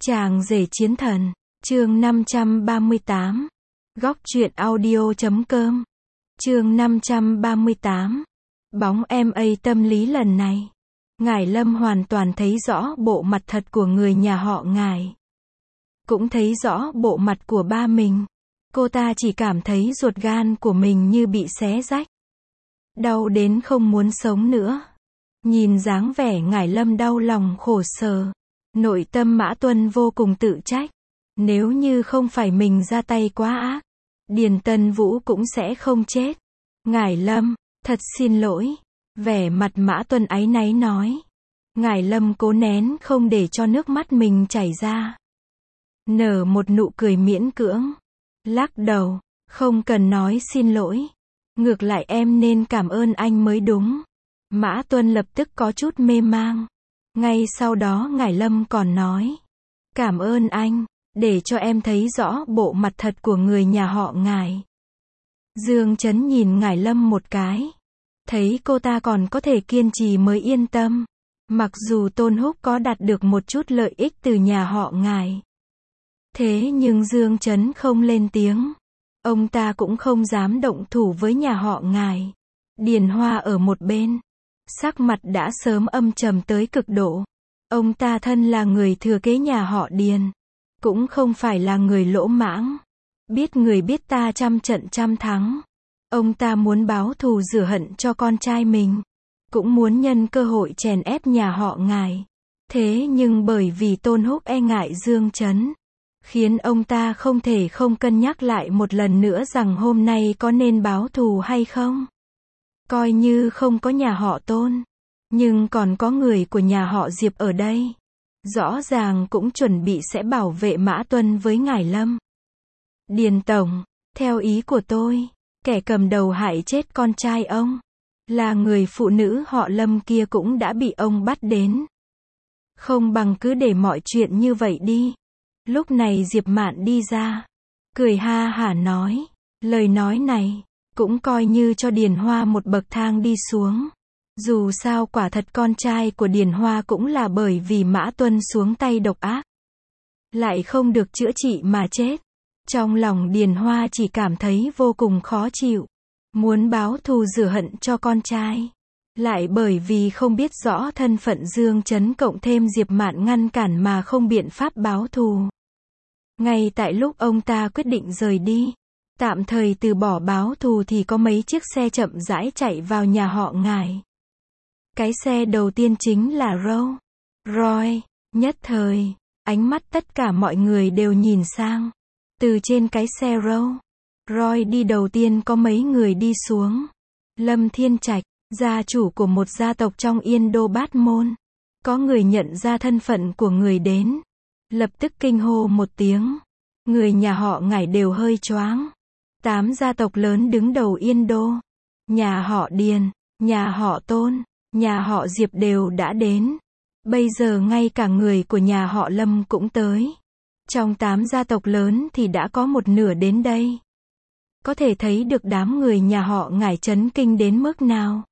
Chàng rể chiến thần, chương 538. Góc truyện audio.com. Chương 538. Bóng MA tâm lý lần này. Ngải Lâm hoàn toàn thấy rõ bộ mặt thật của người nhà họ Ngải. Cũng thấy rõ bộ mặt của ba mình. Cô ta chỉ cảm thấy ruột gan của mình như bị xé rách. Đau đến không muốn sống nữa. Nhìn dáng vẻ Ngải Lâm đau lòng khổ sở. Nội tâm Mã Tuân vô cùng tự trách. Nếu như không phải mình ra tay quá ác, Điền Tân Vũ cũng sẽ không chết. Ngải Lâm, thật xin lỗi. Vẻ mặt Mã Tuân áy náy nói. Ngải Lâm cố nén không để cho nước mắt mình chảy ra. Nở một nụ cười miễn cưỡng. Lắc đầu, không cần nói xin lỗi. Ngược lại em nên cảm ơn anh mới đúng. Mã Tuân lập tức có chút mê mang. Ngay sau đó Ngải Lâm còn nói. Cảm ơn anh, để cho em thấy rõ bộ mặt thật của người nhà họ Ngải. Dương Chấn nhìn Ngải Lâm một cái. Thấy cô ta còn có thể kiên trì mới yên tâm. Mặc dù Tôn Húc có đạt được một chút lợi ích từ nhà họ Ngải. Thế nhưng Dương Chấn không lên tiếng. Ông ta cũng không dám động thủ với nhà họ Ngải. Điền Hoa ở một bên. Sắc mặt đã sớm âm trầm tới cực độ. Ông ta thân là người thừa kế nhà họ Điền. Cũng không phải là người lỗ mãng. Biết người biết ta trăm trận trăm thắng. Ông ta muốn báo thù rửa hận cho con trai mình. Cũng muốn nhân cơ hội chèn ép nhà họ Ngải. Thế nhưng bởi vì Tôn Húc e ngại Dương Chấn. Khiến ông ta không thể không cân nhắc lại một lần nữa rằng hôm nay có nên báo thù hay không. Coi như không có nhà họ Tôn. Nhưng còn có người của nhà họ Diệp ở đây. Rõ ràng cũng chuẩn bị sẽ bảo vệ Mã Tuân với Ngải Lâm. Điền Tổng, theo ý của tôi, kẻ cầm đầu hại chết con trai ông. Là người phụ nữ họ Lâm kia cũng đã bị ông bắt đến. Không bằng cứ để mọi chuyện như vậy đi. Lúc này Diệp Mạn đi ra. Cười ha hả nói. Lời nói này cũng coi như cho Điền Hoa một bậc thang đi xuống. Dù sao quả thật con trai của Điền Hoa cũng là bởi vì Mã Tuân xuống tay độc ác. Lại không được chữa trị mà chết. Trong lòng Điền Hoa chỉ cảm thấy vô cùng khó chịu. Muốn báo thù rửa hận cho con trai. Lại bởi vì không biết rõ thân phận Dương Chấn cộng thêm Diệp Mạn ngăn cản mà không biện pháp báo thù. Ngay tại lúc ông ta quyết định rời đi. Tạm thời từ bỏ báo thù thì có mấy chiếc xe chậm rãi chạy vào nhà họ Ngải. Cái xe đầu tiên chính là Rolls Royce. Nhất thời, ánh mắt tất cả mọi người đều nhìn sang. Từ trên cái xe Rolls Royce đi đầu tiên có mấy người đi xuống. Lâm Thiên Trạch, gia chủ của một gia tộc trong Yên Đô Bát Môn. Có người nhận ra thân phận của người đến. Lập tức kinh hô một tiếng. Người nhà họ Ngải đều hơi choáng. 8 gia tộc lớn đứng đầu Yên Đô. Nhà họ Điền, nhà họ Tôn, nhà họ Diệp đều đã đến. Bây giờ ngay cả người của nhà họ Lâm cũng tới. Trong 8 gia tộc lớn thì đã có một nửa đến đây. Có thể thấy được đám người nhà họ Ngải chấn kinh đến mức nào.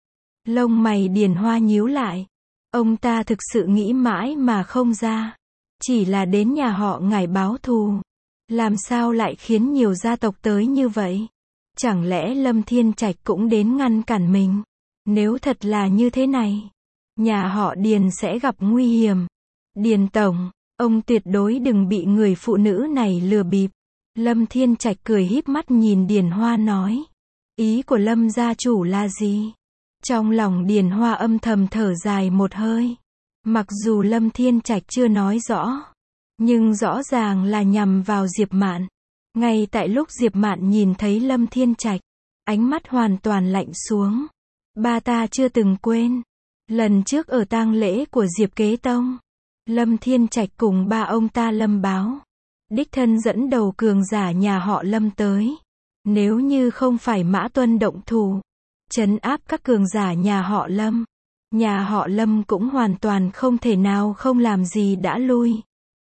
Lông mày Điền Hoa nhíu lại. Ông ta thực sự nghĩ mãi mà không ra. Chỉ là đến nhà họ Ngải báo thù. Làm sao lại khiến nhiều gia tộc tới như vậy? Chẳng lẽ Lâm Thiên Trạch cũng đến ngăn cản mình? Nếu thật là như thế này, nhà họ Điền sẽ gặp nguy hiểm. Điền Tổng, ông tuyệt đối đừng bị người phụ nữ này lừa bịp. Lâm Thiên Trạch cười híp mắt nhìn Điền Hoa nói. Ý của Lâm gia chủ là gì? Trong lòng Điền Hoa âm thầm thở dài một hơi. Mặc dù Lâm Thiên Trạch chưa nói rõ. Nhưng rõ ràng là nhằm vào Diệp Mạn. Ngay tại lúc Diệp Mạn nhìn thấy Lâm Thiên Trạch, ánh mắt hoàn toàn lạnh xuống. Ba ta chưa từng quên. Lần trước ở tang lễ của Diệp Kế Tông, Lâm Thiên Trạch cùng ba ông ta Lâm báo. Đích thân dẫn đầu cường giả nhà họ Lâm tới. Nếu như không phải Mã Tuân động thủ, trấn áp các cường giả nhà họ Lâm, nhà họ Lâm cũng hoàn toàn không thể nào không làm gì đã lui.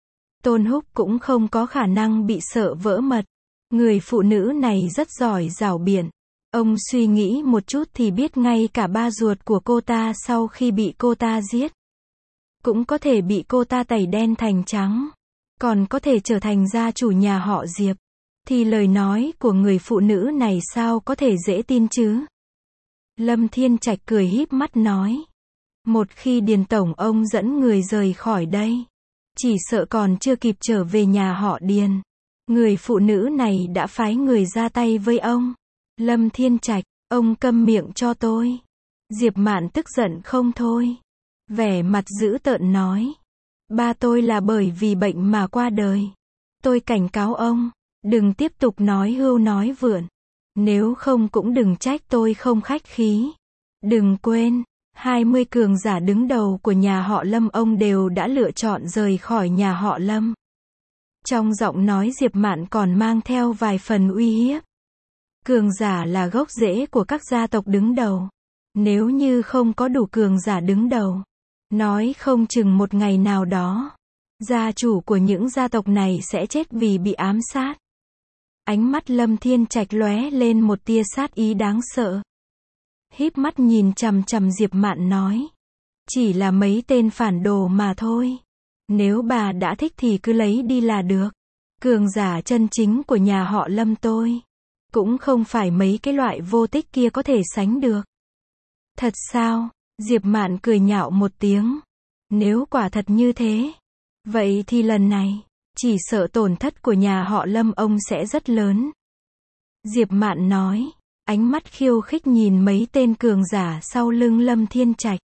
Tôn Húc cũng không có khả năng bị sợ vỡ mật. Người phụ nữ này rất giỏi giảo biện. Ông suy nghĩ một chút thì biết ngay cả ba ruột của cô ta sau khi bị cô ta giết. Cũng có thể bị cô ta tẩy đen thành trắng. còn có thể trở thành gia chủ nhà họ Diệp, thì lời nói của người phụ nữ này sao có thể dễ tin chứ? Lâm Thiên Trạch cười híp mắt nói. Một khi Điền tổng ông dẫn người rời khỏi đây, chỉ sợ còn chưa kịp trở về nhà họ Điền, người phụ nữ này đã phái người ra tay với ông. Lâm Thiên Trạch, ông câm miệng cho tôi. Diệp Mạn tức giận không thôi. Vẻ mặt dữ tợn nói. Ba tôi là bởi vì bệnh mà qua đời. Tôi cảnh cáo ông, đừng tiếp tục nói hưu nói vượn. Nếu không cũng đừng trách tôi không khách khí. Đừng quên, 20 cường giả đứng đầu của nhà họ Lâm ông đều đã lựa chọn rời khỏi nhà họ Lâm. Trong giọng nói Diệp Mạn còn mang theo vài phần uy hiếp. Cường giả là gốc rễ của các gia tộc đứng đầu. Nếu như không có đủ cường giả đứng đầu, nói không chừng một ngày nào đó, gia chủ của những gia tộc này sẽ chết vì bị ám sát. Ánh mắt Lâm Thiên Trạch lóe lên một tia sát ý đáng sợ. Híp mắt nhìn chằm chằm Diệp Mạn nói. Chỉ là mấy tên phản đồ mà thôi. Nếu bà đã thích thì cứ lấy đi là được. Cường giả chân chính của nhà họ Lâm tôi, cũng không phải mấy cái loại vô tích kia có thể sánh được. Thật sao? Diệp Mạn cười nhạo một tiếng. Nếu quả thật như thế, vậy thì lần này, chỉ sợ tổn thất của nhà họ Lâm ông sẽ rất lớn. Diệp Mạn nói, ánh mắt khiêu khích nhìn mấy tên cường giả sau lưng Lâm Thiên Trạch.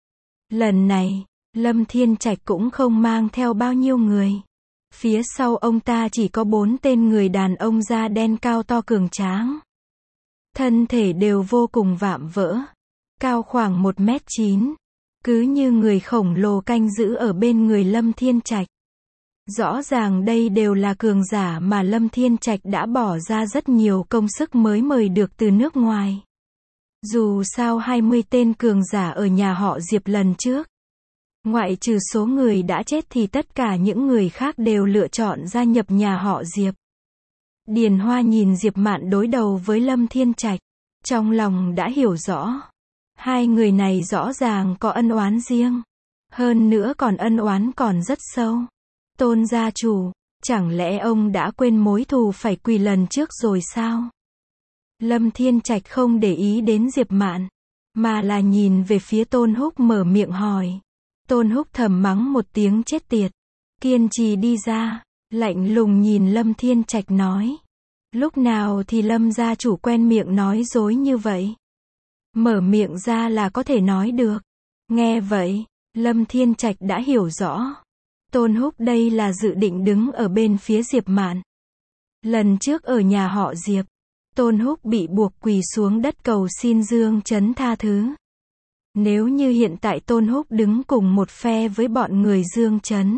Lần này, Lâm Thiên Trạch cũng không mang theo bao nhiêu người. Phía sau ông ta chỉ có 4 tên người đàn ông da đen cao to cường tráng. Thân thể đều vô cùng vạm vỡ. Cao khoảng 1m9. Cứ như người khổng lồ canh giữ ở bên người Lâm Thiên Trạch. Rõ ràng đây đều là cường giả mà Lâm Thiên Trạch đã bỏ ra rất nhiều công sức mới mời được từ nước ngoài. Dù sao 20 tên cường giả ở nhà họ Diệp lần trước, ngoại trừ số người đã chết thì tất cả những người khác đều lựa chọn gia nhập nhà họ Diệp. Điền Hoa nhìn Diệp Mạn đối đầu với Lâm Thiên Trạch, trong lòng đã hiểu rõ. Hai người này rõ ràng có ân oán riêng. Hơn nữa còn ân oán còn rất sâu. Tôn gia chủ, chẳng lẽ ông đã quên mối thù phải quỳ lần trước rồi sao? Lâm Thiên Trạch không để ý đến Diệp Mạn, mà là nhìn về phía Tôn Húc mở miệng hỏi. Tôn Húc thầm mắng một tiếng chết tiệt. Kiên trì đi ra, lạnh lùng nhìn Lâm Thiên Trạch nói. Lúc nào thì Lâm gia chủ quen miệng nói dối như vậy? Mở miệng ra là có thể nói được. Nghe vậy, Lâm Thiên Trạch đã hiểu rõ. Tôn Húc đây là dự định đứng ở bên phía Diệp Mạn. Lần trước ở nhà họ Diệp, Tôn Húc bị buộc quỳ xuống đất cầu xin Dương Chấn tha thứ. Nếu như hiện tại Tôn Húc đứng cùng một phe với bọn người Dương Chấn,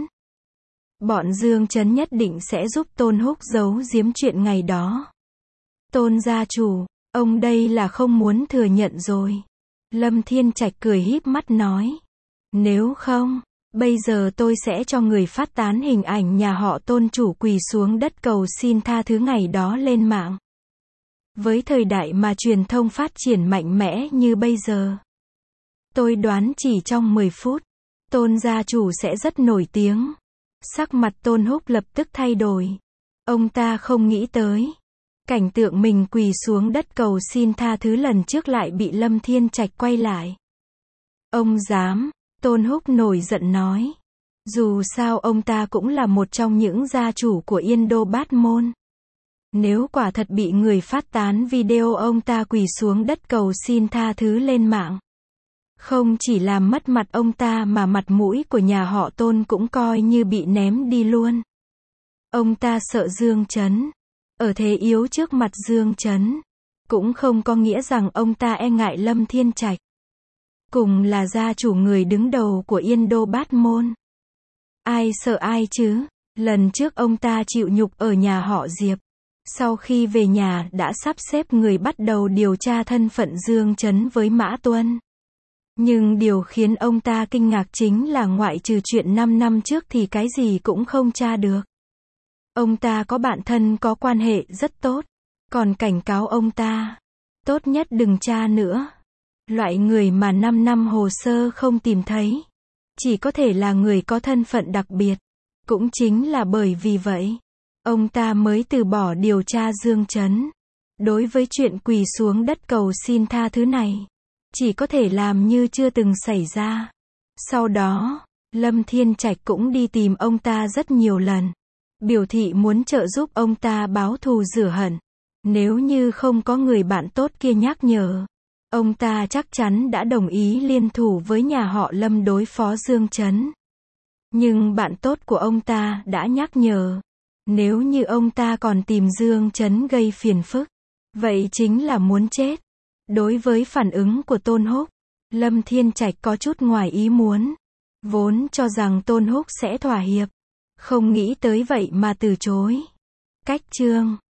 bọn Dương Chấn nhất định sẽ giúp Tôn Húc giấu giếm chuyện ngày đó. Tôn gia chủ, ông đây là không muốn thừa nhận rồi. Lâm Thiên Trạch cười híp mắt nói. Nếu không, bây giờ tôi sẽ cho người phát tán hình ảnh nhà họ Tôn chủ quỳ xuống đất cầu xin tha thứ ngày đó lên mạng. Với thời đại mà truyền thông phát triển mạnh mẽ như bây giờ, tôi đoán chỉ trong 10 phút, Tôn gia chủ sẽ rất nổi tiếng. Sắc mặt Tôn Húc lập tức thay đổi. Ông ta không nghĩ tới, cảnh tượng mình quỳ xuống đất cầu xin tha thứ lần trước lại bị Lâm Thiên Trạch quay lại. Ông dám, Tôn Húc nổi giận nói. Dù sao ông ta cũng là một trong những gia chủ của Yên Đô Bát Môn. Nếu quả thật bị người phát tán video ông ta quỳ xuống đất cầu xin tha thứ lên mạng, không chỉ làm mất mặt ông ta mà mặt mũi của nhà họ Tôn cũng coi như bị ném đi luôn. Ông ta sợ Dương Chấn, ở thế yếu trước mặt Dương Chấn, cũng không có nghĩa rằng ông ta e ngại Lâm Thiên Trạch. Cùng là gia chủ người đứng đầu của Yên Đô Bát Môn. Ai sợ ai chứ? Lần trước ông ta chịu nhục ở nhà họ Diệp. Sau khi về nhà đã sắp xếp người bắt đầu điều tra thân phận Dương Chấn với Mã Tuân. Nhưng điều khiến ông ta kinh ngạc chính là ngoại trừ chuyện 5 năm trước thì cái gì cũng không tra được. Ông ta có bạn thân có quan hệ rất tốt, còn cảnh cáo ông ta, tốt nhất đừng tra nữa. Loại người mà 5 năm hồ sơ không tìm thấy, chỉ có thể là người có thân phận đặc biệt. Cũng chính là bởi vì vậy, ông ta mới từ bỏ điều tra Dương Chấn. Đối với chuyện quỳ xuống đất cầu xin tha thứ này, chỉ có thể làm như chưa từng xảy ra. Sau đó, Lâm Thiên Trạch cũng đi tìm ông ta rất nhiều lần, biểu thị muốn trợ giúp ông ta báo thù rửa hận. Nếu như không có người bạn tốt kia nhắc nhở, ông ta chắc chắn đã đồng ý liên thủ với nhà họ Lâm đối phó Dương Chấn. Nhưng bạn tốt của ông ta đã nhắc nhở, nếu như ông ta còn tìm Dương Chấn gây phiền phức, vậy chính là muốn chết. Đối với phản ứng của Tôn Húc, Lâm Thiên Trạch có chút ngoài ý muốn. Vốn cho rằng Tôn Húc sẽ thỏa hiệp, không nghĩ tới vậy mà từ chối. Cách chương